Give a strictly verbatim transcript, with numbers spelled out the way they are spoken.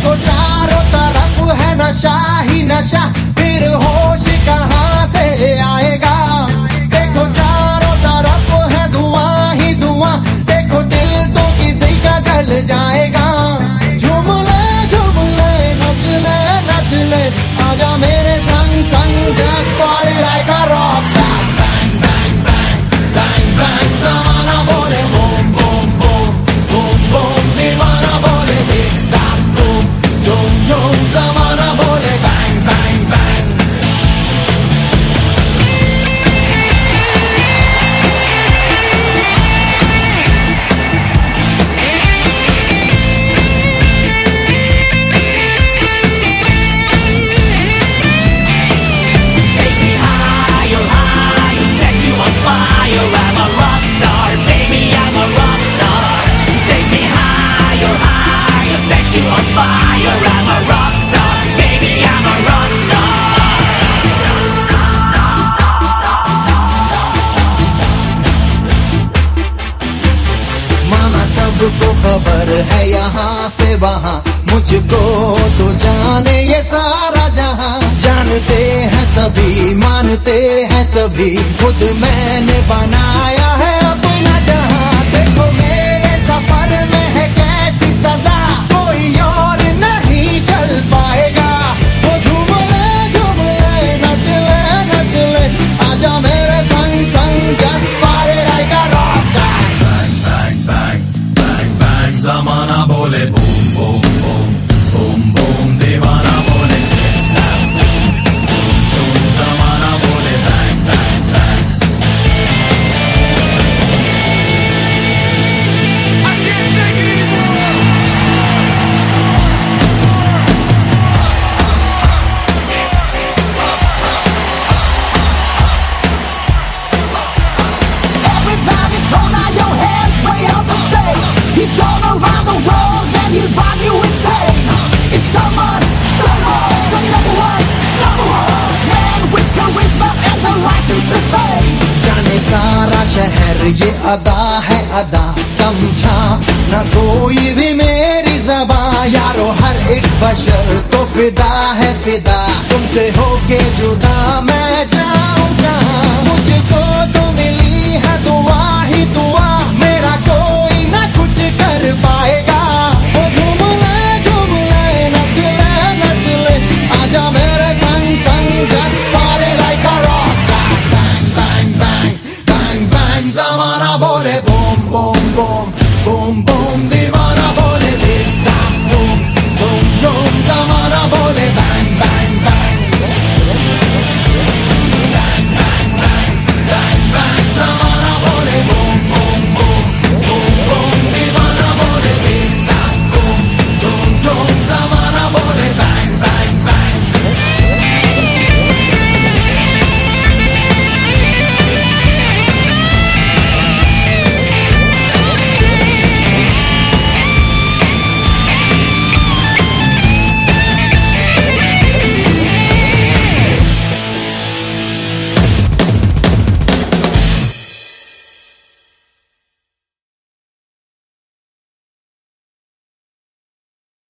देखो चारों तरफ है नशा ही नशा, फिर होश कहाँ से आएगा। देखो चारों तरफ है धुआं ही धुआं, देखो दिल तो किसी का जल जाएगा। झूम ले झूम ले नच ले नच ले, आजा मेरे संग संग, just party like a rockstar। Bang bang bang bang bang, ज़माना बोले boom boom boom boom boom, दीवाना बोले टिक टाक टूम टूम टूम, ज़माना बोले bang bang bang। सबको खबर है यहाँ से वहाँ, मुझको तो जाने ये सारा जहाँ। जानते हैं सभी मानते हैं सभी, खुद मैंने बनाया है अपना जहाँ। देखो मेरे सफर में है कैसी सजा, कोई और नहीं चल पाएगा। वो झूम ले झूम ले नच ले नच ले, आजा मेरे संग संग, just party like a rockstar। Bang bang bang, ज़माना बोले boom boom boom boom boom, दीवाना बोले टिक टाक टूम टूम टूम, ज़माना बोले bang bang bang. I can't take it anymore। Everybody throw down your hands way up and say, he's gone around the world and he'll drive you insane। It's someone, someone, the number one, number one man with charisma and the license to fame। जाने सारा शहर ये अदा है अदा, समझा न कोई भी मेरी ज़बां। यारो हर एक बशर तो फिदा है फिदा, तुमसे होके जुदा मैं जाऊंगा। मुझको तो मिली है दुआ ही दुआ, मेरा कोई ना कुछ कर पाएगा।